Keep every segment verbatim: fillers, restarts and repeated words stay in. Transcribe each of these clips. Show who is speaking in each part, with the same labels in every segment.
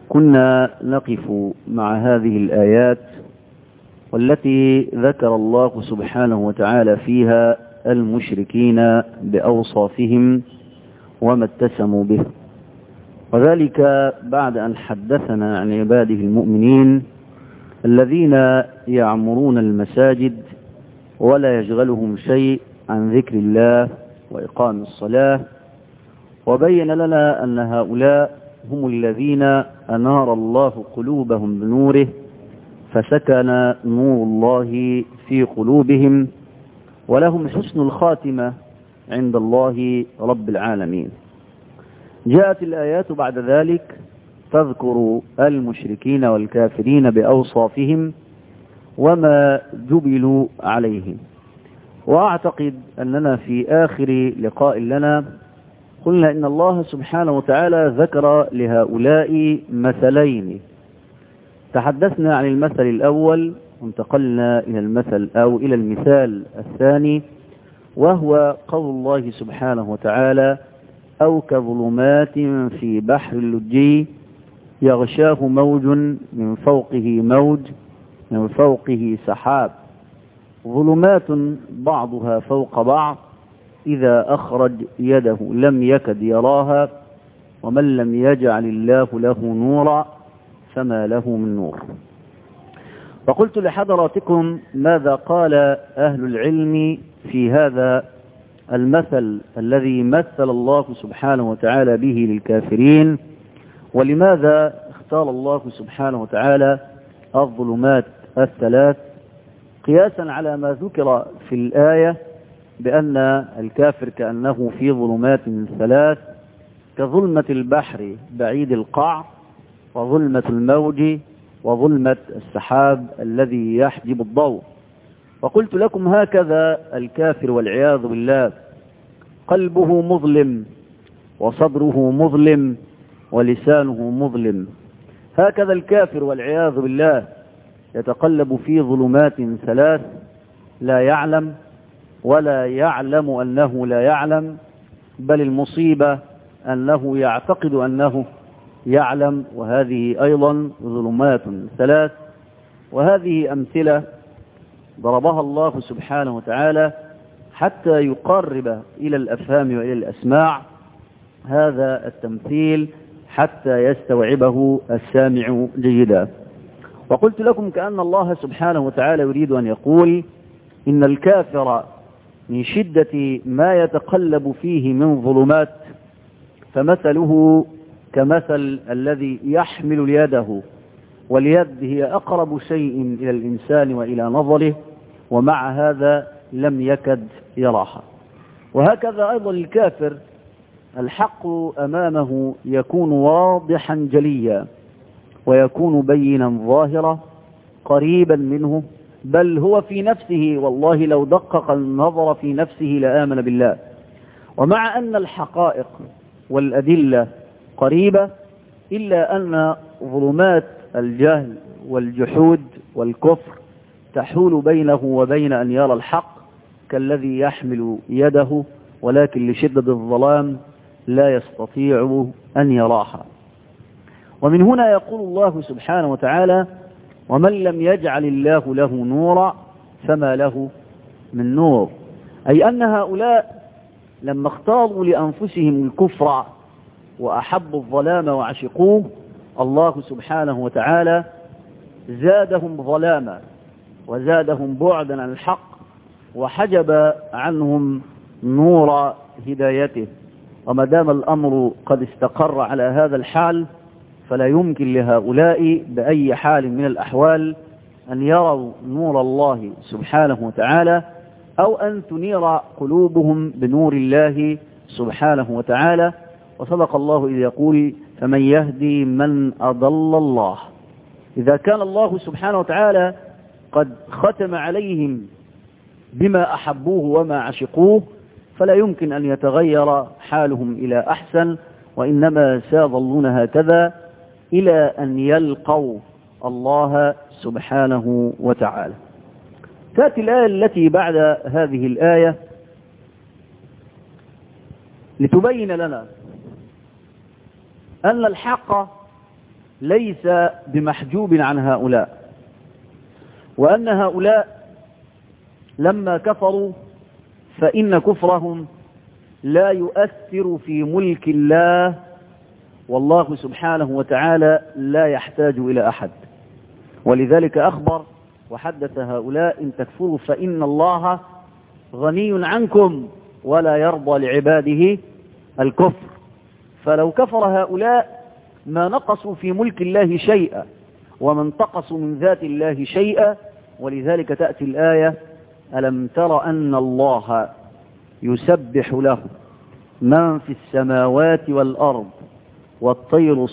Speaker 1: كنا نقف مع هذه الآيات والتي ذكر الله سبحانه وتعالى فيها المشركين بأوصافهم وما اتسموا به، وذلك بعد أن حدثنا عن عباده المؤمنين الذين يعمرون المساجد ولا يشغلهم شيء عن ذكر الله وإقام الصلاة، وبين لنا أن هؤلاء هم الذين أنار الله قلوبهم بنوره فسكن نور الله في قلوبهم ولهم حسن الخاتمة عند الله رب العالمين. جاءت الآيات بعد ذلك تذكر المشركين والكافرين بأوصافهم وما جبلوا عليه، وأعتقد أننا في آخر لقاء لنا قلنا إن الله سبحانه وتعالى ذكر لهؤلاء مثلين، تحدثنا عن المثل الأول وانتقلنا إلى المثل أو إلى المثال الثاني، وهو قول الله سبحانه وتعالى: أو كظلمات في بحر اللجي يغشاه موج من فوقه موج من فوقه سحاب ظلمات بعضها فوق بعض إذا أخرج يده لم يكد يراها ومن لم يجعل الله له نورا فما له من نور. وقلت لحضراتكم ماذا قال أهل العلم في هذا المثل الذي مثل الله سبحانه وتعالى به للكافرين، ولماذا اختار الله سبحانه وتعالى الظلمات الثلاث قياسا على ما ذكر في الآية بأن الكافر كأنه في ظلمات ثلاث كظلمة البحر بعيد القاع وظلمة الموج وظلمة السحاب الذي يحجب الضوء. وقلت لكم هكذا الكافر والعياذ بالله قلبه مظلم وصدره مظلم ولسانه مظلم، هكذا الكافر والعياذ بالله يتقلب في ظلمات ثلاث لا يعلم ولا يعلم أنه لا يعلم، بل المصيبة أنه يعتقد أنه يعلم، وهذه أيضا ظلمات ثلاث. وهذه أمثلة ضربها الله سبحانه وتعالى حتى يقرب إلى الأفهام وإلى الأسماع هذا التمثيل حتى يستوعبه السامع جيدا. وقلت لكم كأن الله سبحانه وتعالى يريد أن يقول إن الكافر من شدة ما يتقلب فيه من ظلمات فمثله كمثل الذي يحمل يده، واليد هي أقرب شيء إلى الإنسان وإلى نظره، ومع هذا لم يكد يراها. وهكذا أيضا الكافر الحق أمامه يكون واضحا جليا ويكون بينا ظاهرا قريبا منه، بل هو في نفسه والله لو دقق النظر في نفسه لآمن بالله. ومع أن الحقائق والأدلة قريبة إلا أن ظلمات الجهل والجحود والكفر تحول بينه وبين أن يرى الحق كالذي يحمل يده ولكن لشدة الظلام لا يستطيع أن يراها. ومن هنا يقول الله سبحانه وتعالى: ومن لم يجعل الله له نورا فما له من نور، أي أن هؤلاء لما اختاروا لأنفسهم الكفر وأحبوا الظلام وعشقوه الله سبحانه وتعالى زادهم ظلاما وزادهم بعدا عن الحق وحجب عنهم نور هدايته. وما دام الأمر قد استقر على هذا الحال فلا يمكن لهؤلاء بأي حال من الأحوال أن يروا نور الله سبحانه وتعالى أو أن تنير قلوبهم بنور الله سبحانه وتعالى. وصدق الله إذ يقول: فمن يهدي من أضل الله. إذا كان الله سبحانه وتعالى قد ختم عليهم بما أحبوه وما عشقوه فلا يمكن أن يتغير حالهم إلى أحسن، وإنما سيظلون هكذا إلى أن يلقوا الله سبحانه وتعالى. تأتي الآية التي بعد هذه الآية لتبين لنا أن الحق ليس بمحجوب عن هؤلاء، وأن هؤلاء لما كفروا فإن كفرهم لا يؤثر في ملك الله، والله سبحانه وتعالى لا يحتاج إلى أحد. ولذلك أخبر وحدث هؤلاء إن تكفروا فإن الله غني عنكم ولا يرضى لعباده الكفر. فلو كفر هؤلاء ما نقصوا في ملك الله شيئا وما انتقصوا من ذات الله شيئا. ولذلك تأتي الآية: ألم تر أن الله يسبح له من في السماوات والأرض والطير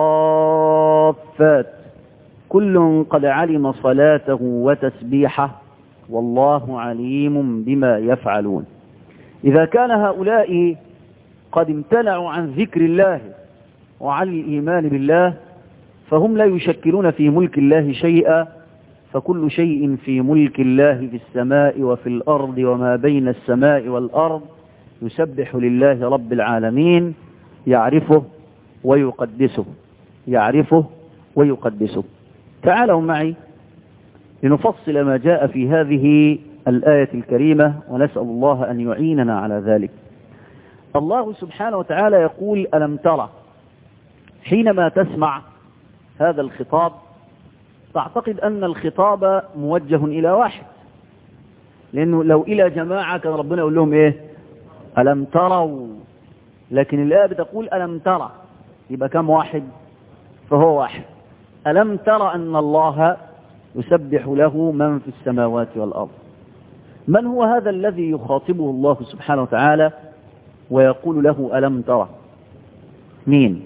Speaker 1: صافات كل قد علم صلاته وتسبيحه والله عليم بما يفعلون. إذا كان هؤلاء قد امتنعوا عن ذكر الله وعن الإيمان بالله فهم لا يشكلون في ملك الله شيئا، فكل شيء في ملك الله في السماء وفي الأرض وما بين السماء والأرض يسبح لله رب العالمين، يعرفه ويقدسه، يعرفه ويقدسه. تعالوا معي لنفصل ما جاء في هذه الآية الكريمة، ونسأل الله أن يعيننا على ذلك. الله سبحانه وتعالى يقول: ألم ترى. حينما تسمع هذا الخطاب تعتقد أن الخطاب موجه إلى واحد، لأنه لو إلى جماعة كان ربنا يقول لهم إيه؟ ألم تروا. لكن الآية بتقول ألم ترى، يبقى كم واحد؟ فهو واحد. ألم ترى أن الله يسبح له من في السماوات والأرض. من هو هذا الذي يخاطبه الله سبحانه وتعالى ويقول له ألم ترى؟ مين؟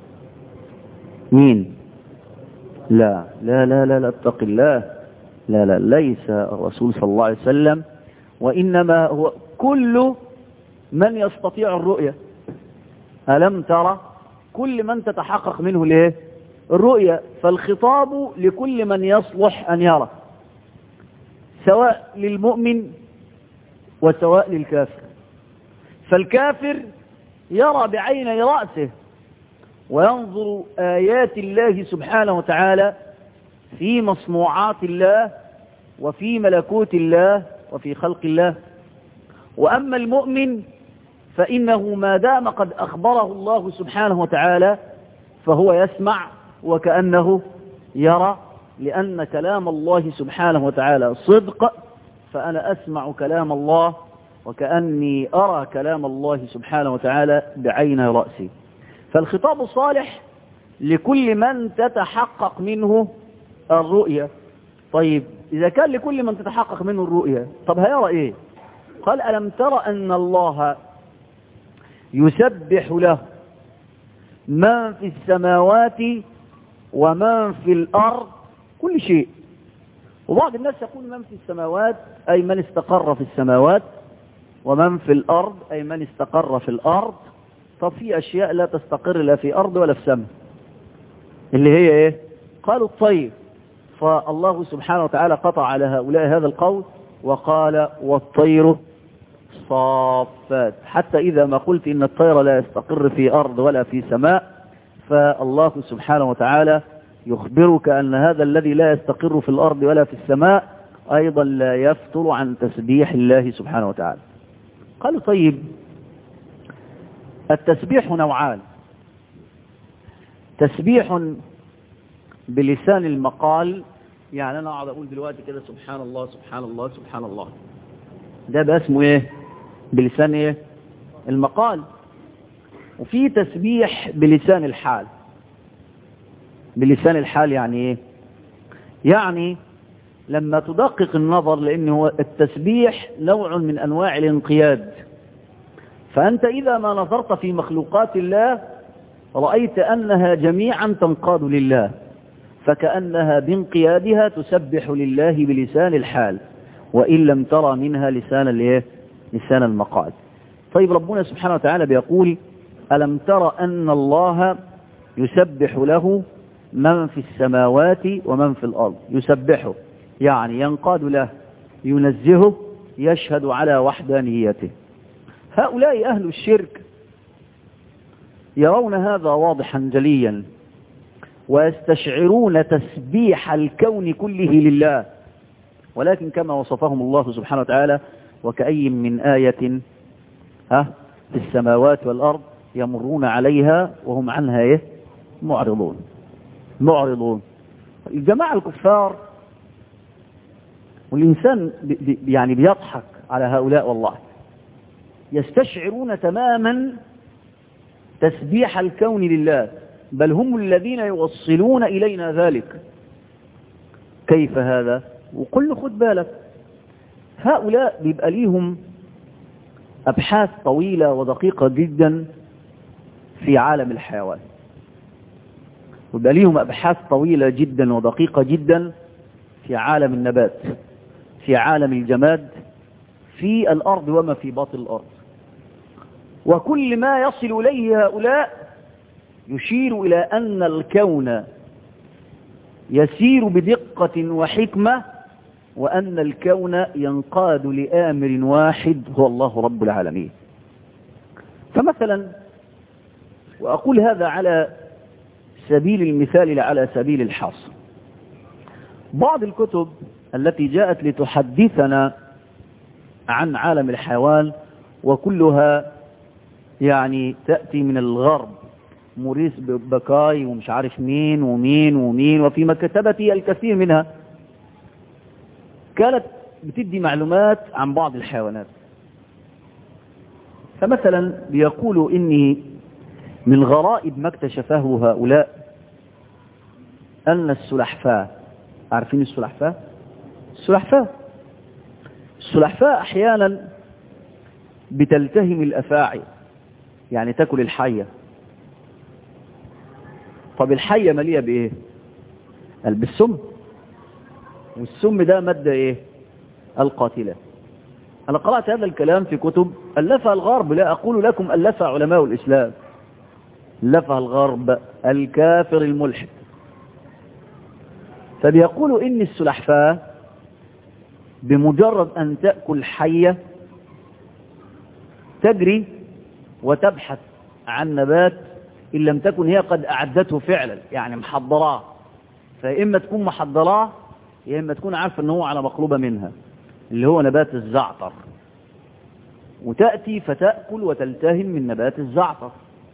Speaker 1: مين؟ لا لا لا لا, لا اتق الله، لا لا ليس الرسول صلى الله عليه وسلم، وإنما هو كل من يستطيع الرؤية. ألم ترى كل من تتحقق منه ليه الرؤية، فالخطاب لكل من يصلح أن يرى، سواء للمؤمن وسواء للكافر. فالكافر يرى بعيني رأسه وينظر آيات الله سبحانه وتعالى في مصنوعات الله وفي ملكوت الله وفي خلق الله. وأما المؤمن فإنه ما دام قد أخبره الله سبحانه وتعالى فهو يسمع وكأنه يرى، لأن كلام الله سبحانه وتعالى صدق، فأنا أسمع كلام الله وكأني أرى كلام الله سبحانه وتعالى بعين رأسي. فالخطاب صالح لكل من تتحقق منه الرؤية. طيب إذا كان لكل من تتحقق منه الرؤية، طب هيرى إيه؟ قال: ألم ترى أن الله يسبح له من في السماوات ومن في الأرض كل شيء. وبعض الناس يقول من في السماوات أي من استقر في السماوات، ومن في الأرض أي من استقر في الأرض. طب في أشياء لا تستقر لا في أرض ولا في سماء، اللي هي إيه؟ قالوا الطير. فالله سبحانه وتعالى قطع على هؤلاء هذا القول وقال: والطير صافات. حتى إذا ما قلت إن الطير لا يستقر في أرض ولا في سماء، فالله سبحانه وتعالى يخبرك أن هذا الذي لا يستقر في الأرض ولا في السماء أيضا لا يفتر عن تسبيح الله سبحانه وتعالى. قالوا: طيب التسبيح نوعان: تسبيح بلسان المقال، يعني أنا أقعد أقول دلوقتي كده سبحان الله سبحان الله سبحان الله، ده بقى اسمه إيه؟ بلسان إيه؟ المقال. وفي تسبيح بلسان الحال. بلسان الحال يعني إيه؟ يعني لما تدقق النظر، لأن هو التسبيح نوع من أنواع الانقياد. فأنت إذا ما نظرت في مخلوقات الله رأيت أنها جميعا تنقاد لله، فكأنها بانقيادها تسبح لله بلسان الحال، وإن لم ترى منها لسان الايه؟ لسان المقال. طيب ربنا سبحانه وتعالى بيقول: ألم ترى أن الله يسبح له من في السماوات ومن في الأرض. يسبحه يعني ينقاد له، ينزهه، يشهد على وحدانيته. هؤلاء أهل الشرك يرون هذا واضحا جليا، ويستشعرون تسبيح الكون كله لله، ولكن كما وصفهم الله سبحانه وتعالى: وكأي من آية ها في السماوات والأرض يمرون عليها وهم عنها إيه؟ معرضون معرضون. الجماعة الكفار، والإنسان بي يعني بيضحك على هؤلاء والله، يستشعرون تماما تسبيح الكون لله، بل هم الذين يوصلون إلينا ذلك. كيف هذا؟ وقل خد بالك، هؤلاء بيبقى ليهم أبحاث طويلة ودقيقة جدا في عالم الحيوان، ويبقى ليهم أبحاث طويلة جدا ودقيقة جدا في عالم النبات، في عالم الجماد، في الأرض وما في باطن الأرض. وكل ما يصل إليه هؤلاء يشير إلى أن الكون يسير بدقة وحكمة، وأن الكون ينقاد لآمر واحد هو الله رب العالمين. فمثلا، وأقول هذا على سبيل المثال لا على سبيل الحصر، بعض الكتب التي جاءت لتحدثنا عن عالم الحيوان وكلها يعني تأتي من الغرب، موريس بكاي ومش عارف مين ومين ومين، وفي مكتبتي الكثير منها كانت بتدي معلومات عن بعض الحيوانات. فمثلا بيقولوا إني من غرائب ما اكتشفه هؤلاء أن السلحفاة، عارفين السلحفاة؟ السلحفاة السلحفاة أحيانا بتلتهم الأفاعي، يعني تأكل الحية. طب الحية مليئة بإيه؟ قال بالسم، والسم ده مادة إيه؟ القاتلة. أنا قرأت هذا الكلام في كتب ألفها الغرب، لا أقول لكم ألفها علماء الإسلام، ألفها الغرب الكافر الملحد. فبيقولوا إن السلحفاة بمجرد أن تأكل حية تجري وتبحث عن نبات إن لم تكن هي قد أعدته فعلا، يعني محضراه، فإما تكون محضراه يا إما تكون عارفة أنه على مقلوبة منها، اللي هو نبات الزعتر، وتأتي فتأكل وتلتهم من نبات الزعتر.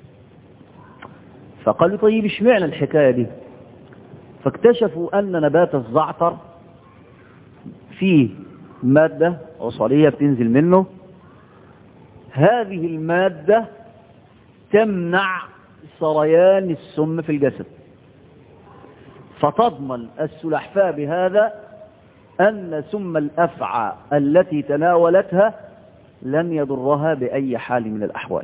Speaker 1: فقالوا طيب اشمعنى الحكاية دي؟ فاكتشفوا أن نبات الزعتر فيه مادة عصارية بتنزل منه، هذه المادة تمنع سريان السم في الجسد، فتضمن السلحفاة بهذا أن سم الأفعى التي تناولتها لن يضرها بأي حال من الأحوال.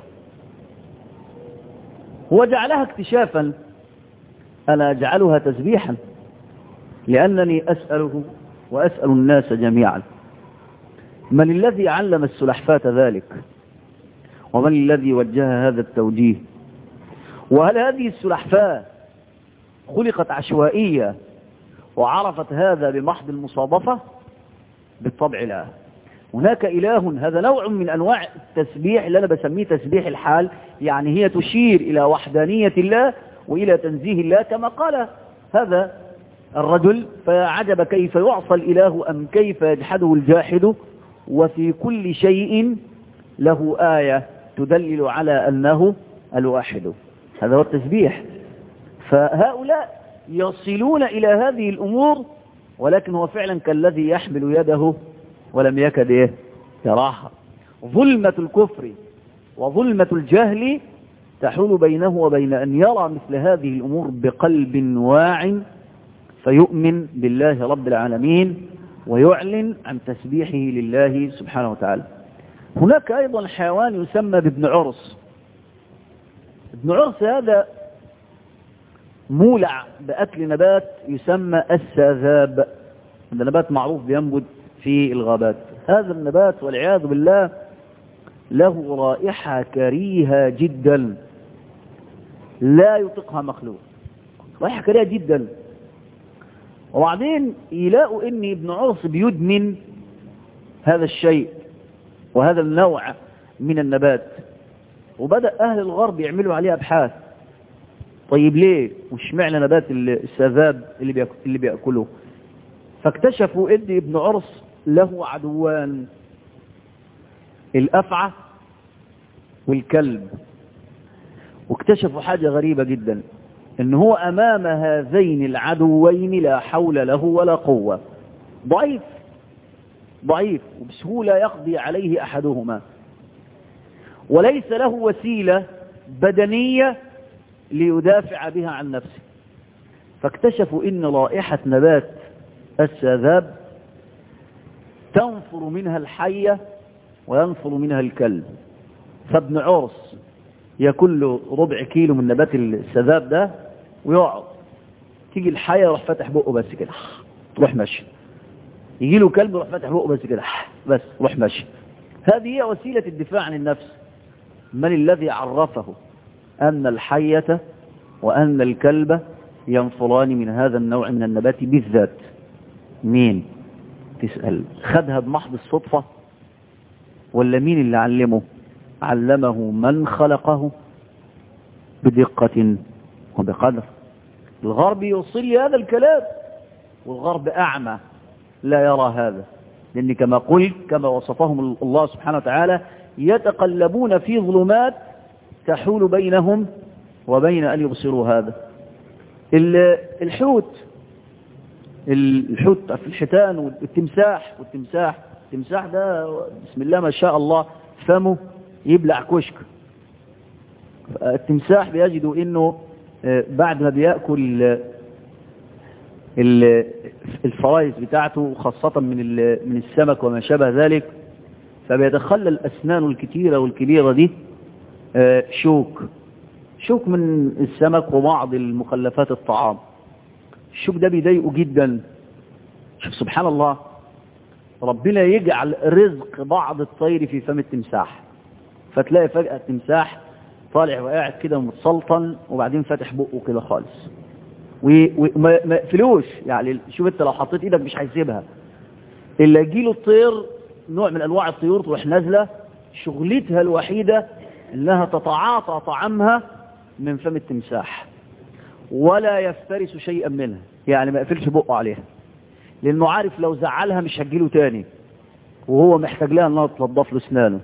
Speaker 1: وجعلها اكتشافا، أنا أجعلها تسبيحا، لأنني أسأله وأسأل الناس جميعا: من الذي علم السلحفاة ذلك؟ ومن الذي وجه هذا التوجيه؟ وهل هذه السلحفاة خلقت عشوائية وعرفت هذا بمحض المصادفة؟ بالطبع لا. هناك إله، هذا نوع من أنواع التسبيح اللي أنا بسميه تسبيح الحال، يعني هي تشير إلى وحدانية الله وإلى تنزيه الله، كما قال هذا الرجل: فعجب كيف يعصى الإله أم كيف يجحده الجاحد، وفي كل شيء له آية تدلل على أنه الواحد. هذا هو التسبيح. فهؤلاء يصلون إلى هذه الأمور، ولكن هو فعلا كالذي يحمل يده ولم يكد إيه يراها. ظلمة الكفر وظلمة الجهل تحول بينه وبين أن يرى مثل هذه الأمور بقلب واع فيؤمن بالله رب العالمين ويعلن عن تسبيحه لله سبحانه وتعالى. هناك أيضا حيوان يسمى بابن عرس. ابن عرس هذا مولع بأكل نبات يسمى الساذاب، هذا نبات معروف بينبت في الغابات. هذا النبات والعياذ بالله له رائحة كريهة جدا لا يطيقها مخلوق، رائحة كريهة جدا. وبعدين يلاقوا ان ابن عرس بيدمن هذا الشيء وهذا النوع من النبات، وبدأ أهل الغرب يعملوا عليه أبحاث. طيب ليه؟ وش معنى نبات السذاب اللي بيأكل اللي بيأكله؟ فاكتشفوا ان ابن عرس له عدوان، الأفعى والكلب. واكتشفوا حاجة غريبة جدا، ان هو امام هذين العدوين لا حول له ولا قوة، ضعيف ضعيف وبسهولة يقضي عليه احدهما، وليس له وسيلة بدنية ليدافع بها عن نفسه. فاكتشفوا ان رائحة نبات السذاب تنفر منها الحية وينفر منها الكلب. فابن عرس ياكل له ربع كيلو من نبات السذاب ده ويقعد، تيجي الحية يروح فاتح بقه بس كده تروح ماشي، يجي له كلب يروح فاتح بقه بس كده بس تروح ماشي. هذه هي وسيلة الدفاع عن النفس. من الذي عرفه أن الحية وأن الكلب ينفران من هذا النوع من النبات بالذات؟ مين؟ تسأل. خدها بمحض الصدفة ولا مين اللي علمه؟ علمه من خلقه بدقة وبقدر. الغرب يوصل لي هذا الكلام، والغرب أعمى لا يرى هذا، لأن كما قلت كما وصفهم الله سبحانه وتعالى يتقلبون في ظلمات تحول بينهم وبين أن يبصروا هذا. الحوت الحوت في الحيتان والتمساح والتمساح التمساح ده بسم الله ما شاء الله فمه يبلع كشك. التمساح بيجدوا انه بعد ما بيأكل الفرايز بتاعته خاصة من من السمك وما شابه ذلك، فبيتخلل أسنانه الكتيرة والكبيرة دي شوك شوك من السمك وبعض المخلفات الطعام. الشوك ده بيضايقه جدا. شوف سبحان الله، ربنا يجعل رزق بعض الطير في فم التمساح، فتلاقي فجأة التمساح طالع وقاعد كده متسلطن وبعدين فاتح بقه كده خالص وما يقفلوش. يعني شوف انت لو حطيت ايدك مش هيسيبها الا يجيله الطير، نوع من انواع الطيور تروح نازله شغلتها الوحيده انها تتعاطى طعامها من فم التمساح ولا يفترس شيئا منها، يعني ما يقفلش بقه عليها، لانه عارف لو زعلها مش هتجيله تاني وهو محتاج لها انها تنظف له اسنانه.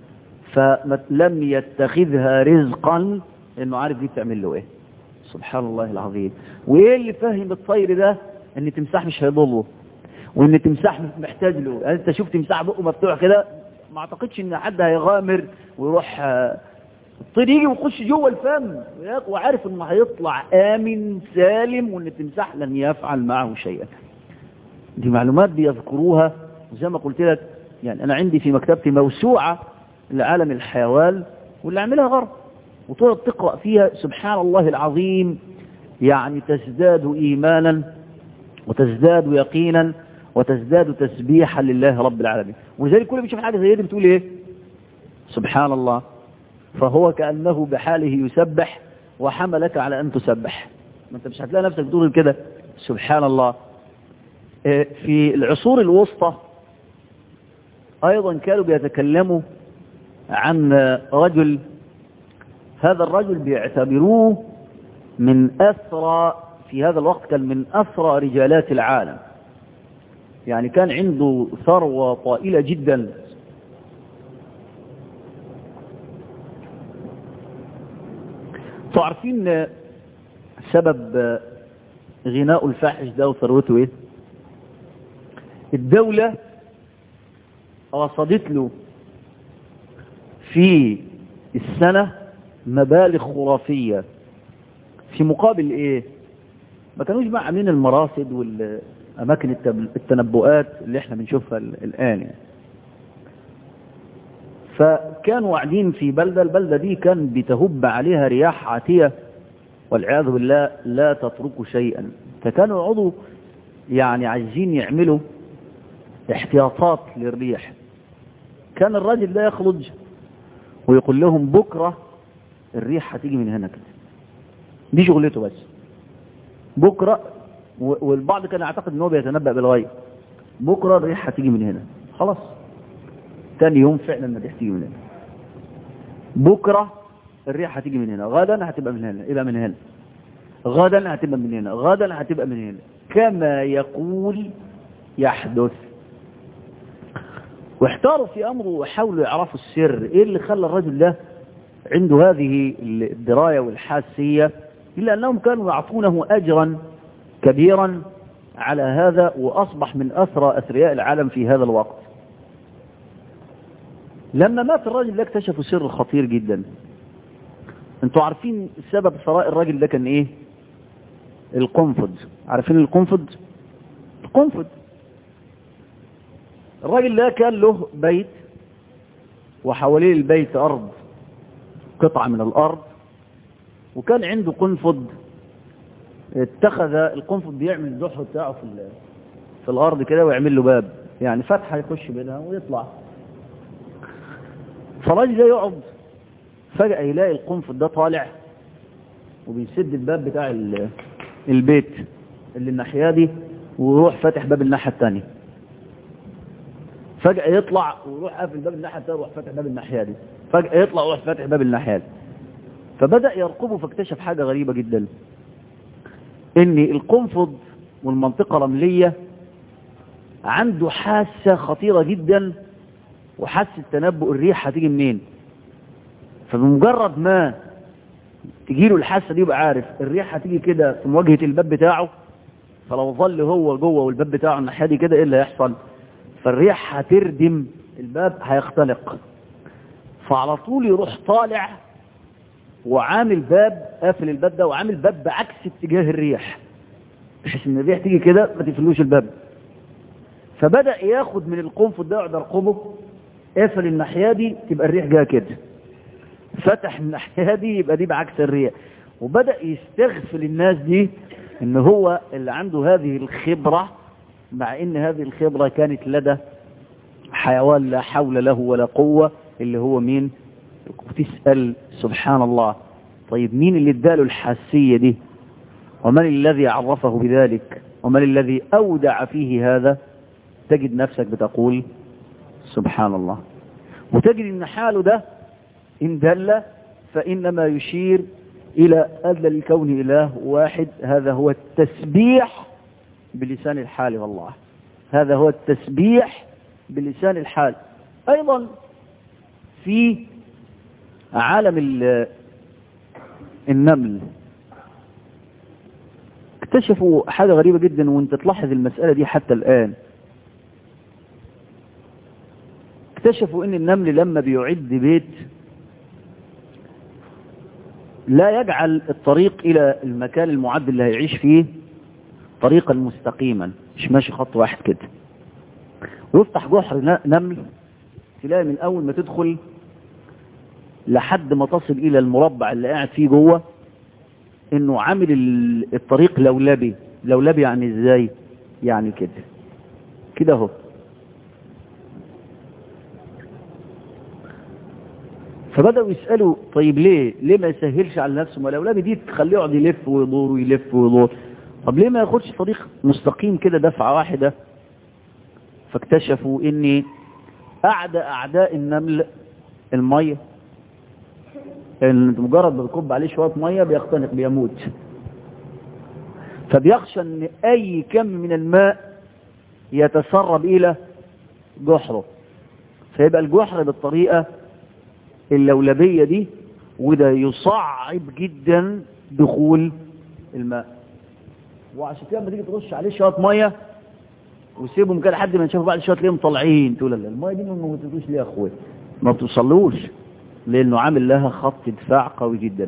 Speaker 1: فلم يتخذها رزقا لانه عارف دي بتعمل له ايه. سبحان الله العظيم. وايه اللي فهم الطير ده؟ ان التمساح مش هيضره وان التمساح محتاج له. يعني انت شفت تمساح بقه مفتوح كده، ما اعتقدش ان حد هيغامر ويروح الطير يجي ويخش جوه الفم وعارف انه هيطلع امن سالم وان التمساح لن يفعل معه شيئا. دي معلومات بيذكروها، وزي ما قلت لك يعني انا عندي في مكتبتي موسوعه لعالم الحيوان واللي عملها غرب، وتقعد تقرأ فيها سبحان الله العظيم، يعني تزداد إيمانا وتزداد يقينا وتزداد تسبيحا لله رب العالمين. ولذلك كل بيشوف حاجة زي دي بتقول ايه؟ سبحان الله. فهو كأنه بحاله يسبح وحملك على أن تسبح. ما انت مش هتلاقي نفسك تقول كده سبحان الله. في العصور الوسطى أيضا كانوا بيتكلموا عن رجل، هذا الرجل بيعتبروه من أثرى في هذا الوقت، كان من أثرى رجالات العالم، يعني كان عنده ثروة طائلة جدا. تعرفين سبب غناء الفاحش ده وثروته ايه؟ الدولة رصدت له في السنة مبالغ خرافية في مقابل ايه؟ ما كانوش بقى عاملين المراصد والاماكن التنبؤات اللي احنا بنشوفها الان يعني. فكانوا قاعدين في بلدة، البلدة دي كان بتهب عليها رياح عاتية والعياذ بالله لا تترك شيئا، فكانوا يقعدوا يعني عايزين يعملوا احتياطات للريح. كان الراجل ده يخرج ويقول لهم بكرة الريح هتيجي من هنا كده، دي شغلته بس بكرة. والبعض كان يعتقد ان هو بيتنبأ بالغيب، بكرة الريح هتيجي من هنا، خلاص تاني يوم فعلا الريح تيجي من هنا، بكرة الريح هتيجي من هنا، غدا هتبقى من هنا، يبقى من هنا. غدا هتبقى من هنا، غدا هتبقى من هنا، كما يقول يحدث. واحتاروا في أمره وحاولوا يعرفوا السر، إيه اللي خلى الرجل ده عنده هذه الدراية والحاسية، إلا أنهم كانوا يعطونه أجرا كبيرا على هذا، وأصبح من أثرى أثرياء العالم في هذا الوقت. لما مات الرجل ده اكتشفوا سر خطير جدا. انتوا عارفين سبب ثراء الرجل ده كان ايه؟ القنفذ. عارفين القنفذ؟ القنفذ الراجل ده كان له بيت، وحواليه البيت أرض، قطعة من الأرض، وكان عنده قنفذ. اتخذ القنفذ بيعمل الدحر بتاعه في, في الأرض كده، ويعمل له باب، يعني فتحة يخش بينها ويطلع. فالراجل ده يقعد فجأة يلاقي القنفذ ده طالع وبيسد الباب بتاع البيت اللي الناحية دي، ويروح فاتح باب الناحية التانية. فجأة يطلع ويروح قافل باب الناحية التانية ويروح فاتح باب الناحية دي. فجأة يطلع ويروح فاتح باب الناحية دي. فبدأ يرقبه، فاكتشف حاجة غريبة جدا، ان القنفذ والمنطقة رملية عنده حاسة خطيرة جدا، وحاسة تنبؤ الريح هتيجي منين. فبمجرد ما تجيله الحاسة دي يبقى عارف الريح هتيجي كده في مواجهة الباب بتاعه. فلو ظل هو جوه والباب بتاعه الناحية دي كده، ايه اللي هيحصل؟ فالريح هتردم الباب، هيختنق. فعلى طول يروح طالع وعامل باب، قافل الباب ده وعامل باب بعكس اتجاه الريح، بحيث ان الريح تيجي كده ما تقفلوش الباب. فبدأ ياخد من القنفذ ده يقعد يرقبه، قفل الناحية دي تبقى الريح جايه كده، فتح الناحية دي يبقى دي بعكس الريح. وبدأ يستغفل الناس دي ان هو اللي عنده هذه الخبرة، مع ان هذه الخبرة كانت لدى حيوان لا حول له ولا قوة، اللي هو مين؟ وتسأل سبحان الله، طيب مين اللي اداله الحاسية دي؟ ومن الذي عرفه بذلك؟ ومن الذي أودع فيه هذا؟ تجد نفسك بتقول سبحان الله، وتجد ان حاله ده إن دل فإنما يشير إلى أدل الكون إله واحد. هذا هو التسبيح بلسان الحال، والله هذا هو التسبيح بلسان الحال. أيضا في عالم النمل اكتشفوا حاجة غريبة جدا، وانت تلاحظ المسألة دي حتى الآن. اكتشفوا ان النمل لما بيعد بيت لا يجعل الطريق إلى المكان المعد اللي هيعيش فيه طريقا مستقيما، مش ماشي خط واحد كده، ويفتح جحر نمل، تلاقي من أول ما تدخل لحد ما تصل إلى المربع اللي قاعد فيه جوه إنه عامل الطريق لولبي. لولبي يعني إزاي؟ يعني كده كده اهو. فبدأوا يسألوا طيب ليه ليه ما يسهلش على نفسه؟ ما لولبي دي تخليه يقعد يلف ويدور ويلف ويدور، طب ليه ما ياخدش طريق مستقيم كده دفعة واحدة؟ فاكتشفوا ان اعدى اعداء النمل المية، ان مجرد ما بيكب عليه شوية مية بيختنق بيموت. فبيخشى ان اي كم من الماء يتسرب الى جحره، فيبقى الجحر بالطريقة اللولبية دي، وده يصعب جدا دخول الماء. وعشان كده لما تيجي ترش عليه شويه ميه وسيبهم كده لحد ما نشوف بعد شويه تلاقيهم طالعين، تقول لا الميه دي ما بتوصلوش ليه يا اخويا؟ ما بتوصلوش لانه عامل لها خط دفاع قوي جدا.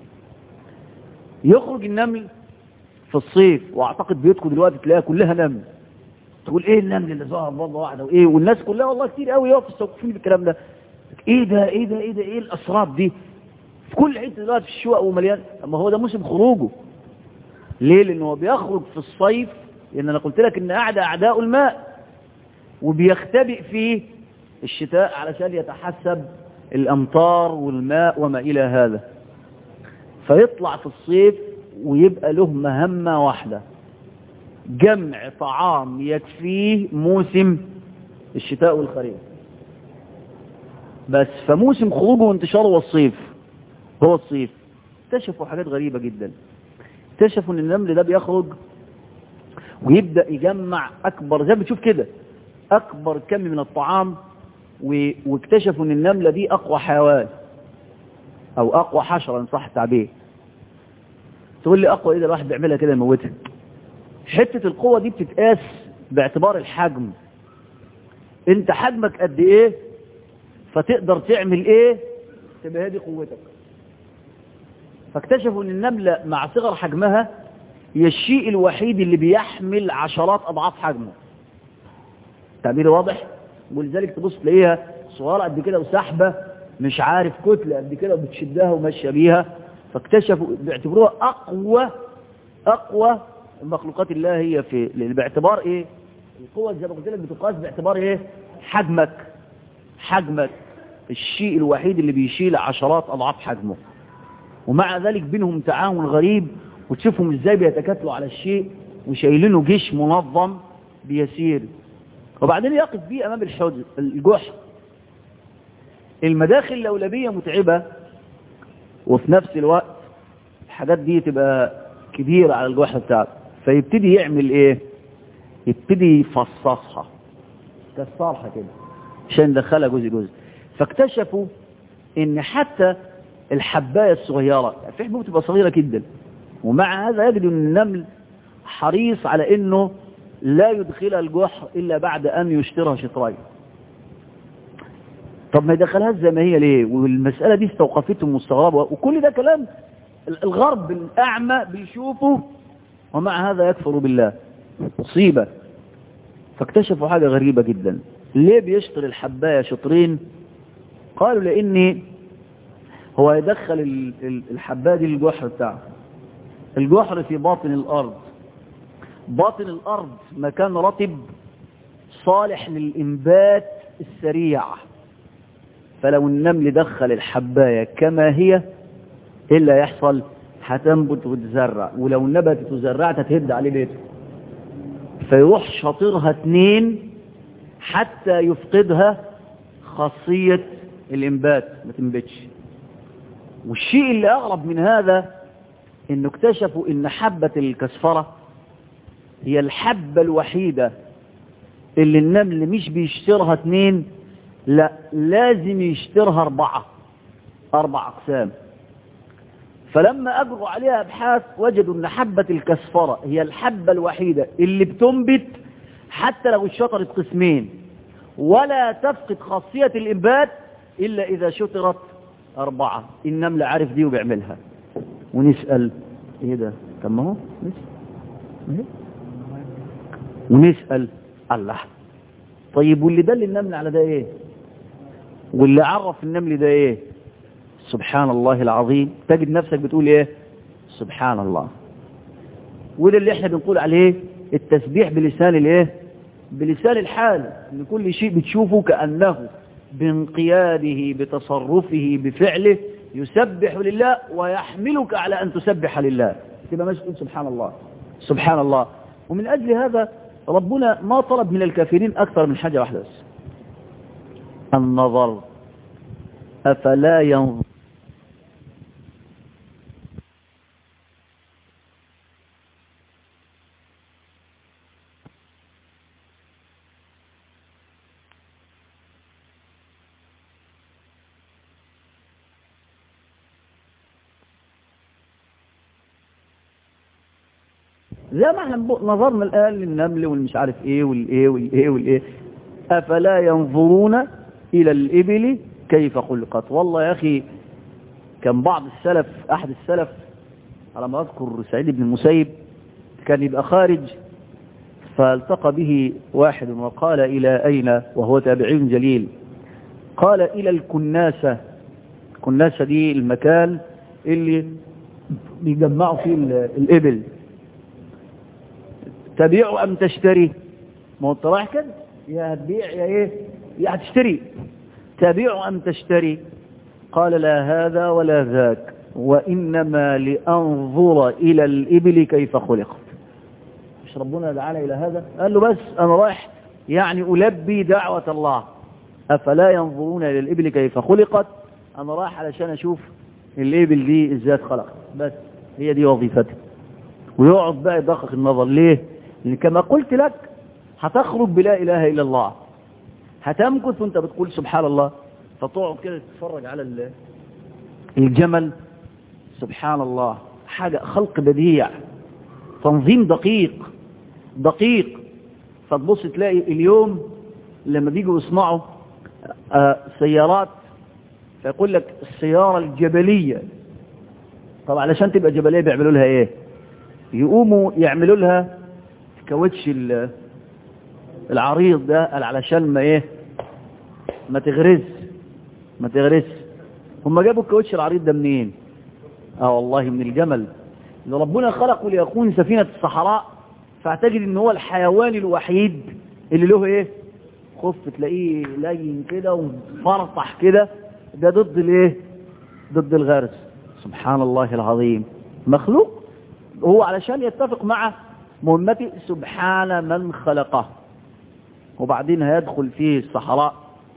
Speaker 1: يخرج النمل في الصيف، واعتقد بيوتكم دلوقتي تلاقيها كلها نمل، تقول ايه النمل اللي ظهر مره واحده وايه، والناس كلها والله كتير قوي يقفوا يستوقفون بالكلام ده، ايه ده ايه ده ايه ده ايه الاسراب دي في كل حته دلوقتي في الشقق ومليان. اما هو ده موسم خروجه. ليه؟ لانه هو بيخرج في الصيف، لان انا قلت لك ان اعدى اعداء الماء، وبيختبئ فيه الشتاء علشان يتحسب الامطار والماء وما الى هذا. فيطلع في الصيف ويبقى له مهمة واحدة، جمع طعام يكفيه موسم الشتاء والخريف بس. فموسم خروجه وانتشاره هو الصيف، هو الصيف. اكتشفوا حاجات غريبة جدا، اكتشفوا ان النمل ده بيخرج ويبدأ يجمع اكبر، زي ما بتشوف كده، اكبر كم من الطعام، واكتشفوا ان النملة دي اقوى حيوان او اقوى حشرة ان صح التعبير. تقول لي اقوى ايه؟ ده الواحد بيعملها كده يموتها. حتة القوة دي بتتقاس باعتبار الحجم. انت حجمك قد ايه فتقدر تعمل ايه، تبقى هذه قوتك. فاكتشفوا ان النملة مع صغر حجمها هي الشيء الوحيد اللي بيحمل عشرات اضعاف حجمه. تعبير واضح؟ ولذلك تبص تلاقيها صغيرة قد كده وسحبة مش عارف كتلة قد كده وبتشدها وماشيه بيها. فاكتشفوا بيعتبروها اقوى اقوى مخلوقات الله هي في، باعتبار ايه؟ القوة زي ما قلت لك بتقاس باعتبار ايه؟ حجمك. حجمك الشيء الوحيد اللي بيشيل عشرات اضعاف حجمه، ومع ذلك بينهم تعاون غريب، وتشوفهم ازاي بيتكاتلوا على الشيء وشايلينه جيش منظم بيسير. وبعدين يقف بيه امام الحوض الجحر. المداخل اللولبية متعبة، وفي نفس الوقت الحاجات دي تبقى كبيرة على الجحر بتاعته. فيبتدي يعمل ايه؟ يبتدي يفصصها كالصالحة كده عشان يدخلها جزء جزء. فاكتشفوا ان حتى الحباية الصغيرة، في حبوب تبقى صغيرة جدا، ومع هذا يجد ان النمل حريص على انه لا يدخلها الجحر الا بعد ان يشترها شطرين. طب ما يدخلها زي ما هي ليه؟ والمسألة دي استوقفتهم مستغربة، وكل ده كلام الغرب الأعمى بيشوفه، ومع هذا يكفر بالله. مصيبة. فاكتشفوا حاجة غريبة جدا. ليه بيشتري الحباية شطرين؟ قالوا لأن هو يدخل الحباية دي للجحر بتاعه. الجحر في باطن الأرض. باطن الأرض مكان رطب صالح للإنبات السريع. فلو النمل دخل الحباية كما هي إلا يحصل هتنبت وتزرع، ولو نبتت وزرعت هتهد عليه بيته. فيروح شاطرها اتنين حتى يفقدها خاصية الإنبات، ما تنبتش. والشيء اللي أغرب من هذا إنه اكتشفوا إن حبة الكسفرة هي الحبة الوحيدة اللي النمل مش بيشترها اتنين، لا لازم يشترها أربعة أربع أقسام. فلما أجروا عليها أبحاث وجدوا أن حبة الكسفرة هي الحبة الوحيدة اللي بتنبت حتى لو اشترت قسمين، ولا تفقد خاصية الإنبات إلا إذا شطرت أربعة. النمل عارف دي وبيعملها. ونسأل إيه ده؟ طب ما هو نسأل ونسأل الله، طيب واللي دل النمل على ده إيه؟ واللي عرف النمل ده إيه؟ سبحان الله العظيم. تجد نفسك بتقول ايه؟ سبحان الله. وده اللي احنا بنقول عليه التسبيح بلسان الايه؟ بلسان الحال. ان كل شيء بتشوفه كأنه بانقياده بتصرفه بفعله يسبح لله ويحملك على ان تسبح لله. تبقى ماشي تقول سبحان الله سبحان الله. ومن اجل هذا ربنا ما طلب من الكافرين اكثر من حاجة واحدة بس: النظر. افلا ينظر زي ما احنا نظرنا الآن للنمل والمش عارف ايه والايه والايه والايه. افلا ينظرون الى الابل كيف خلقت. والله يا اخي كان بعض السلف، احد السلف على ما اذكر سعيد بن المسيب، كان يبقى خارج فالتقى به واحد وقال الى اين، وهو تابعي جليل. قال الى الكناسة. الكناسة دي المكان اللي بيجمعوا فيه الابل. تبيع ام تشتري؟ ما هو انت رايح كده يا هتبيع يا ايه يا هتشتري. تبيع ام تشتري؟ قال لا هذا ولا ذاك، وانما لانظر الى الابل كيف خلقت. مش ربنا دعانا الى هذا؟ قال له بس انا رايح يعني البي دعوة الله. افلا ينظرون الى الابل كيف خلقت، انا رايح علشان اشوف الابل دي ازاي اتخلقت، بس هي دي وظيفتها. ويقعد بقى يدقق النظر. ليه؟ لأن كما قلت لك هتخرج بلا إله إلا الله، هتمكث وانت بتقول سبحان الله، فتقعد كده تتفرج على الجمل. سبحان الله، حاجة خلق بديع، تنظيم دقيق دقيق. فتبص تلاقي اليوم لما بيجوا يصنعوا آه سيارات، فيقول لك السيارة الجبلية. طبعا علشان تبقى جبلية بيعملوا لها ايه؟ يقوموا يعملوا لها كاوتش العريض ده علشان ما ايه ما تغرز ما تغرز هم جابوا الكاوتش العريض ده منين؟ اه والله من الجمل اللي ربنا خلقه ليكون سفينة الصحراء. فاعتقد ان هو الحيوان الوحيد اللي له ايه خف، تلاقيه لين كده وفرطح كده، ده ضد الايه ضد الغرز. سبحان الله العظيم، مخلوق هو علشان يتفق مع مهمته سبحان من خلقه. وبعدين هيدخل فيه الصحراء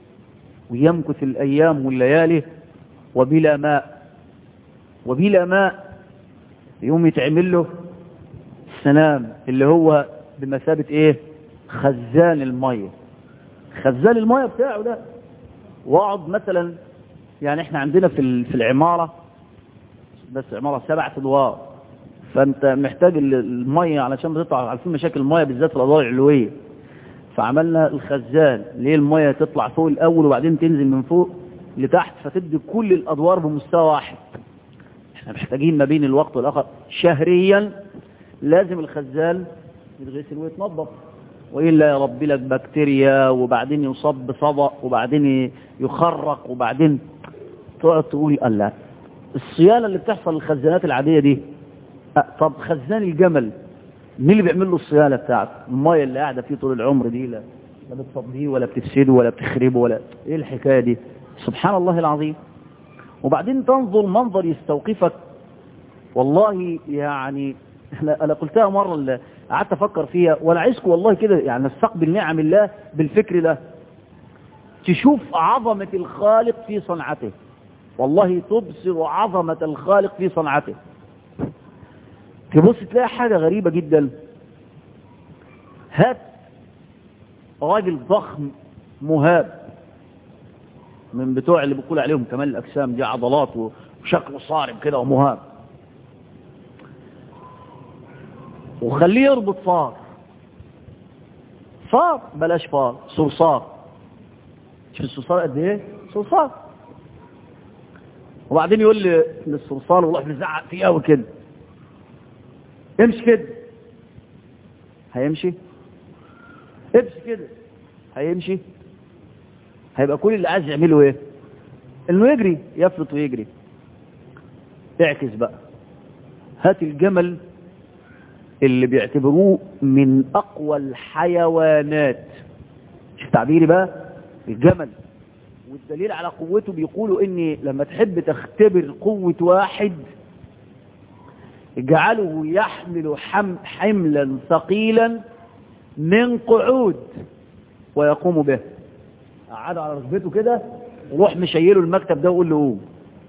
Speaker 1: ويمكث الأيام والليالي وبلا ماء وبلا ماء يوم يتعمل له السنام اللي هو بمثابة ايه خزان المية خزان المية بتاعه ده. واقعد مثلا يعني احنا عندنا في في العمارة بس عمارة سبعة ادوار، فانت محتاج المية علشان بتطلع، عارفين مشاكل المية بالذات في الادوار العلوية، فعملنا الخزان ليه المية تطلع فوق الاول وبعدين تنزل من فوق لتحت فتدي كل الادوار بمستوى واحد. احنا محتاجين ما بين الوقت والاخر شهريا لازم الخزان يتغسل ويتنظف، وإلا يا رب لك بكتيريا وبعدين يصاب بصدأ وبعدين يخرق وبعدين تقعد تقول الله. الصيانة اللي بتحصل للخزانات العادية دي، طب خزان الجمل مين اللي بيعمل له الصيانة بتاعته؟ المية اللي قاعدة فيه طول العمر دي لا لا بتصديه ولا بتفسده ولا بتخربه ولا ايه الحكاية دي؟ سبحان الله العظيم. وبعدين تنظر منظر يستوقفك والله. يعني انا قلتها مرة اللي قعدت افكر فيها، وانا عايزكم والله كده يعني نستقبل نعم الله بالفكر ده، تشوف عظمة الخالق في صنعته. والله تبصر عظمة الخالق في صنعته. تبص تلاقي حاجة غريبة جدا. هات راجل ضخم مهاب من بتوع اللي بيقول عليهم كمال الأجسام دي، عضلات وشكله صارم كده ومهاب، وخليه يربط فار فار بلاش فار صرصار. شوف الصرصار قد ايه؟ صرصار. وبعدين يقول لي للصرصار والله بنزعق فيه قوي كده، امشي كده هيمشي، امشي كده هيمشي. هيبقى كل اللي عايز يعمله ايه؟ انه يجري، يفلت ويجري. اعكس بقى، هات الجمل اللي بيعتبروه من اقوى الحيوانات، شوف تعبيري بقى، الجمل، والدليل على قوته بيقولوا ان لما تحب تختبر قوة واحد اجعله يحمل حم حملا ثقيلا من قعود ويقوم به. قعد على ركبته كده وروح مشيله المكتب ده وقول له قوم.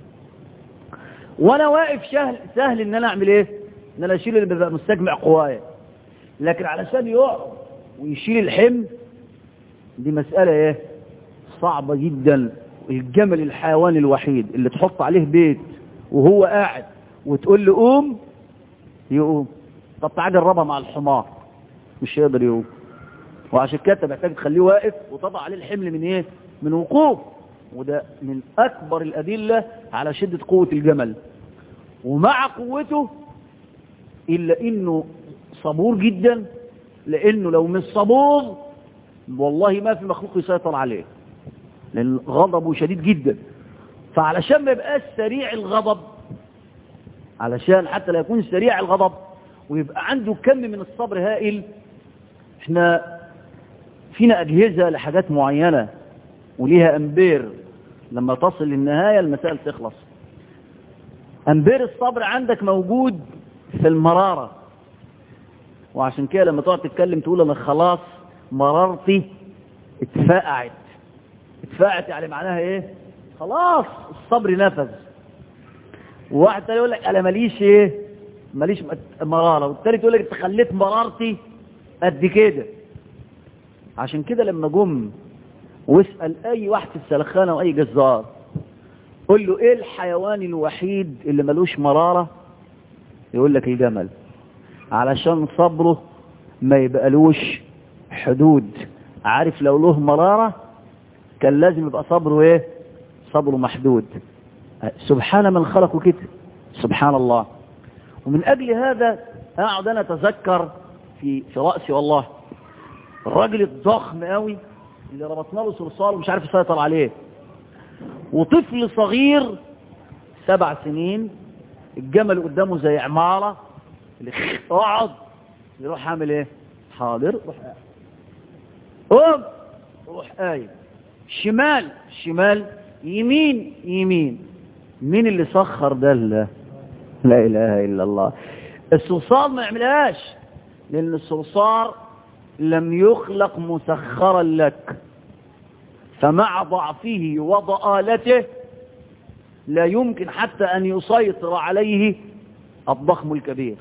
Speaker 1: وانا واقف سهل سهل ان انا اعمل ايه؟ ان انا اشيل اللي بيبقى مستجمع قوايا، لكن علشان يقعد ويشيل الحمل دي مسألة ايه؟ صعبة جدا. الجمل الحيوان الوحيد اللي تحط عليه بيت وهو قاعد وتقول له قوم يقوم. طب تعال جربها مع الحمار، مش هيقدر يقوم. وعشان كده محتاج تخليه واقف وتضع عليه الحمل من ايه؟ من وقوف. وده من اكبر الادله على شده قوه الجمل. ومع قوته الا انه صبور جدا، لانه لو مش صبور والله ما في مخلوق يسيطر عليه، لان غضبه شديد جدا. فعلشان ما يبقاش سريع الغضب، علشان حتى لا يكون سريع الغضب ويبقى عنده كم من الصبر هائل، احنا فينا اجهزة لحاجات معينة وليها امبير، لما تصل للنهاية المسائل تخلص. امبير الصبر عندك موجود في المرارة، وعشان كده لما تقعد تتكلم تقول انا خلاص مرارتي اتفقعت. اتفقعت يعني معناها ايه؟ خلاص الصبر نفذ. وواحد تاني يقول لك انا ماليش ايه؟ ماليش مرارة، والتاني تقول لك انت خليت مرارتي قد كده. عشان كده لما جم واسأل اي واحد في السلخانة واي جزار قل له ايه الحيوان الوحيد اللي ملوش مرارة، يقول لك الجمل، علشان صبره ما يبقالوش حدود. عارف لو له مرارة كان لازم يبقى صبره ايه؟ صبره محدود. سبحان من خلقه كده، سبحان الله. ومن اجل هذا اقعد انا اتذكر في في رأسي والله الراجل الضخم قوي اللي ربطنا له صرصار ومش عارف يسيطر عليه، وطفل صغير سبع سنين الجمل قدامه زي عمارة، اللي اقعد يروح عامل ايه؟ حاضر، روح قايم، قوم، روح قايم، شمال شمال، يمين يمين. مين اللي سخر ده؟ الله، لا اله الا الله. الصرصار ما يعملهاش، لان الصرصار لم يخلق مسخرا لك، فمع ضعفه وضآلته لا يمكن حتى أن يسيطر عليه الضخم الكبير.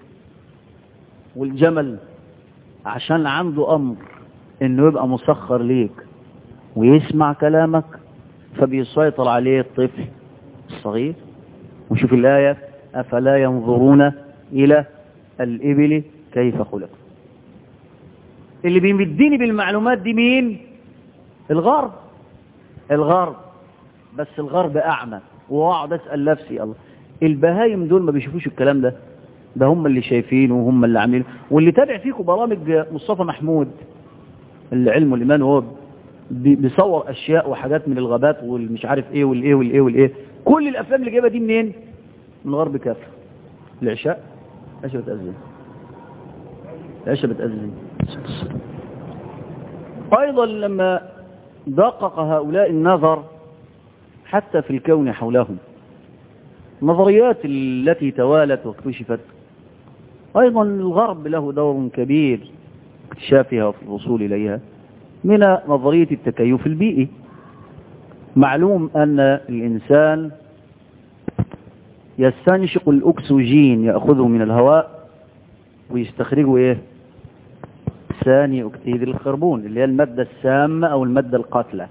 Speaker 1: والجمل عشان عنده أمر إنه يبقى مسخر ليك ويسمع كلامك فبيسيطر عليه الطفل الصغير. وشوف الآية: أفلا ينظرون إلى الإبل كيف خلق. اللي بيمديني بالمعلومات دي مين؟ الغرب. الغرب، بس الغرب أعمى. وأقعد أسأل نفسي الله، البهايم دول ما بيشوفوش الكلام ده؟ ده هم اللي شايفينه وهم اللي عاملينه. واللي تابع فيكم برامج مصطفى محمود العلم والإيمان، هو بيصور أشياء وحاجات من الغابات والمش عارف إيه والإيه والإيه والإيه. كل الأفلام اللي جايبها دي منين؟ من غرب كافر. العشاء العشاء بتأذن، العشاء بتأذن. أيضا لما دقق هؤلاء النظر حتى في الكون حولهم، النظريات التي توالت واكتشفت، أيضا الغرب له دور كبير اكتشافها وفي الوصول إليها، من نظرية التكيف البيئي. معلوم أن الإنسان يستنشق الأكسجين يأخذه من الهواء ويستخرجه إيه؟ ثاني أكسيد الكربون، اللي هي المادة السامة أو المادة القاتلة.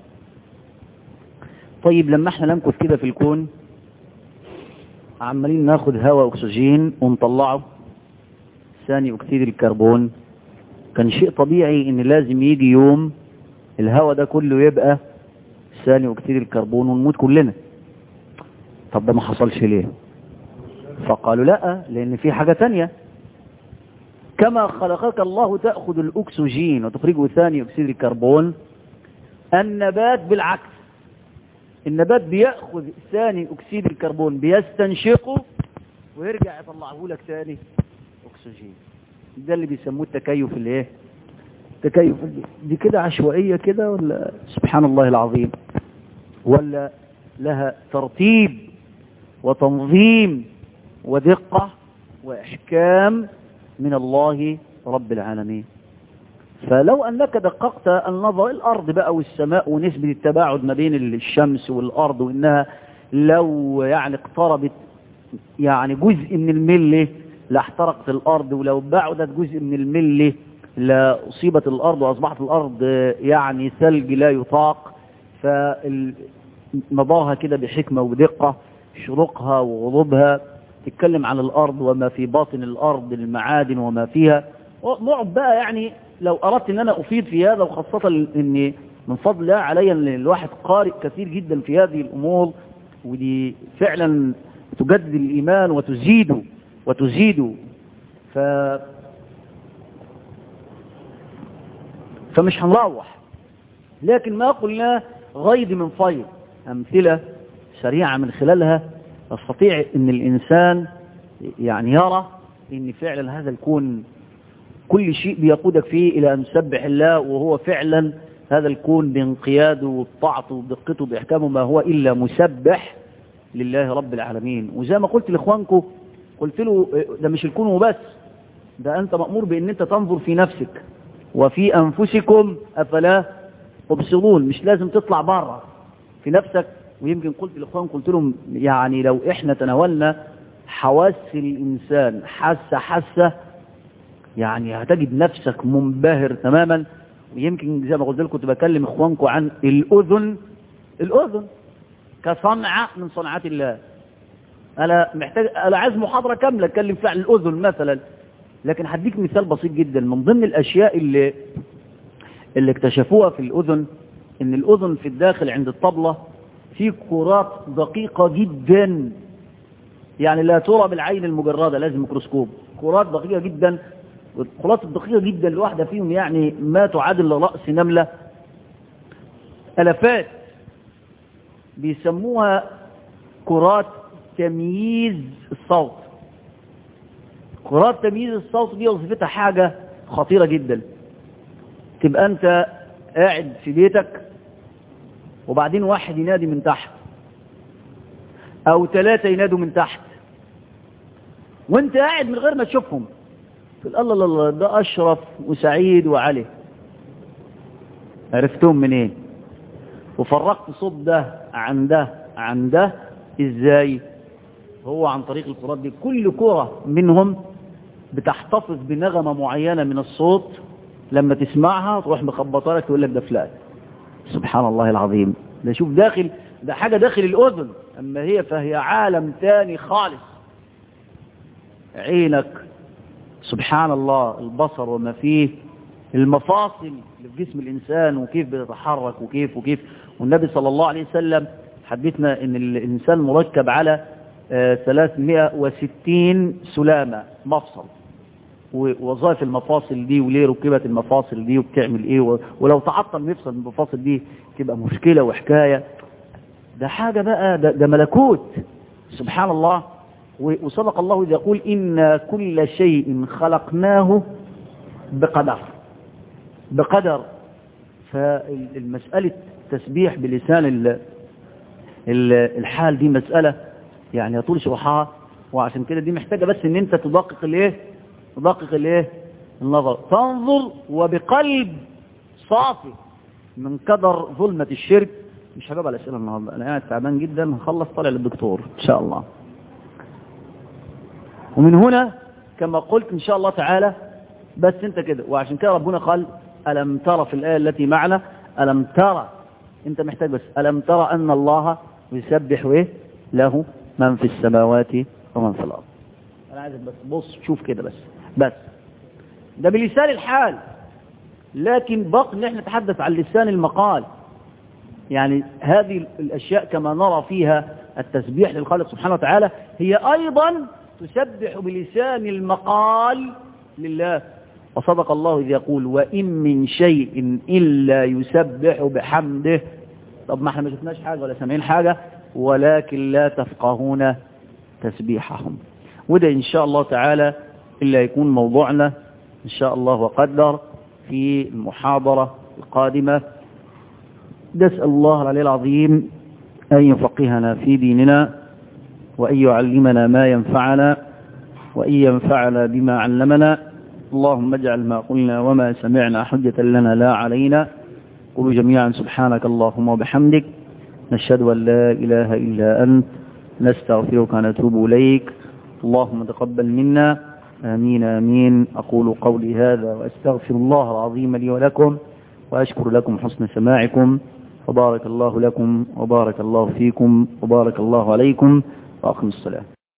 Speaker 1: طيب لما احنا نمكث كده في الكون عمالين ناخد هواء أكسجين ونطلعه ثاني أكسيد الكربون، كان شيء طبيعي إن لازم يجي يوم الهواء ده كله يبقى ثاني أكسيد الكربون ونموت كلنا. طب ده ما حصلش ليه؟ فقالوا لا، لأن في حاجة تانية. كما خلقك الله تأخذ الأكسجين وتخرجه ثاني أكسيد الكربون، النبات بالعكس، النبات بيأخذ ثاني أكسيد الكربون بيستنشقه ويرجع يطلعه لك ثاني أكسجين. ده اللي بيسموه التكيف الايه؟ تكيف. دي كده عشوائية كده ولا سبحان الله العظيم؟ ولا لها ترتيب وتنظيم ودقة وإحكام من الله رب العالمين. فلو أنك دققت النظر الأرض بقى والسماء ونسبة التباعد ما بين الشمس والأرض، وإنها لو يعني اقتربت يعني جزء من الملي لاحترقت الأرض، ولو بعدت جزء من الملي لأصيبت الأرض وأصبحت الأرض يعني ثلج لا يطاق. فنظرها كده بحكمة ودقة، شروقها وغروبها، تتكلم عن الأرض وما في باطن الأرض، المعادن وما فيها. نقعد بقى يعني لو أردت أن أنا أفيد في هذا، وخاصة أن من فضل الله علي أن الواحد قارئ كثير جدا في هذه الأمور، ودي فعلا تجدد الإيمان وتزيده وتزيده. ف... فمش هنروح، لكن ما قلنا غيض من فيض. أمثلة سريعة من خلالها يستطيع أن الإنسان يعني يرى أن فعلا هذا الكون كل شيء بيقودك فيه إلى أن تسبح الله، وهو فعلا هذا الكون بانقياده وبطاعته وبدقته بإحكامه ما هو إلا مسبح لله رب العالمين. وزي ما قلت لإخوانكم، قلت له ده مش الكون وبس، ده أنت مأمور بأن أنت تنظر في نفسك وفي أنفسكم أفلا تبصرون. مش لازم تطلع بره في نفسك. ويمكن قلت لإخوان، قلت لهم يعني لو إحنا تناولنا حواس الإنسان حاسة حاسة، يعني هتجد نفسك منبهر تماما. ويمكن زي ما قلت لكم كنت بكلم إخوانكم عن الأذن. الأذن كصنعة من صنعات الله. أنا محتاج، أنا عايز محاضرة كاملة أتكلم فيها عن الأذن مثلا، لكن هديك مثال بسيط جدا. من ضمن الأشياء اللي اللي اكتشفوها في الأذن، إن الأذن في الداخل عند الطبلة في كرات دقيقة جدا، يعني لا ترى بالعين المجردة، لازم ميكروسكوب. كرات دقيقة جدا، الكرات الدقيقة جدا الواحدة فيهم يعني ما تعادل رأس نملة، ألفات. بيسموها كرات تمييز الصوت. كرات تمييز الصوت دي وظيفتها حاجة خطيرة جدا. تبقى أنت قاعد في بيتك وبعدين واحد ينادي من تحت أو ثلاثة ينادوا من تحت، وانت قاعد من غير ما تشوفهم، تقول الله الله الله ده أشرف وسعيد وعلي. عرفتهم منين؟ وفرقت صوت ده عن ده عن ده ازاي؟ هو عن طريق الكرات دي. كل كرة منهم بتحتفظ بنغمة معينة من الصوت، لما تسمعها تروح مخبطة لك تقول لك ده فلان. سبحان الله العظيم. ده شوف داخل، ده حاجة داخل الأذن، أما هي فهي عالم تاني خالص. عينك سبحان الله، البصر وما فيه، المفاصل اللي في جسم الإنسان وكيف بتتحرك وكيف وكيف. والنبي صلى الله عليه وسلم حدثنا ان الإنسان مركب على ثلاثمائة وستين سلامة مفصل، ووظائف المفاصل دي وليه ركبت المفاصل دي وبتعمل ايه، ولو تعطل مفصل المفاصل دي تبقى مشكلة وحكاية. ده حاجة بقى، ده, ده ملكوت سبحان الله. وصدق الله إذا يقول إن كل شيء خلقناه بقدر. بقدر. فالمسألة تسبيح بلسان الحال دي مسألة يعني يطول شرحها، وعشان كده دي محتاجة بس ان انت تدقق الايه تدقق الايه النظر، تنظر وبقلب صافي من قدر ظلمة الشرك. مش هجاوب على الأسئلة النهارده، انا قاعد تعبان جدا، هخلص طالع للدكتور ان شاء الله. ومن هنا كما قلت ان شاء الله تعالى بس انت كده. وعشان كده ربنا قال ألم ترى في الآية التي معنا، ألم ترى، انت محتاج بس ألم ترى أن الله يسبح ايه له من في السماوات ومن في الأرض. أنا عايزك بس بص شوف كده بس بس ده بلسان الحال. لكن بقى ان احنا نتحدث عن لسان المقال، يعني هذه الأشياء كما نرى فيها التسبيح للخالق سبحانه وتعالى هي أيضا تسبح بلسان المقال لله. وصدق الله إذ يقول وإن من شيء إلا يسبح بحمده. طب ما احنا ما شفناش حاجة ولا سامعين حاجة، ولكن لا تفقهون تسبيحهم. وده إن شاء الله تعالى إلا يكون موضوعنا إن شاء الله وقدر في المحاضرة القادمة. نسأل الله العلي العظيم أن يفقهنا في ديننا، وأن يعلمنا ما ينفعنا، وأن ينفعنا بما علمنا. اللهم اجعل ما قلنا وما سمعنا حجة لنا لا علينا. قولوا جميعا سبحانك اللهم وبحمدك، نشهد أن لا إله إلا أنت، نستغفرك ونتوب إليك. اللهم تقبل منا، آمين آمين. أقول قولي هذا وأستغفر الله العظيم لي ولكم، وأشكر لكم حسن سماعكم، وبارك الله لكم وبارك الله فيكم وبارك الله عليكم، وأقم الصلاة.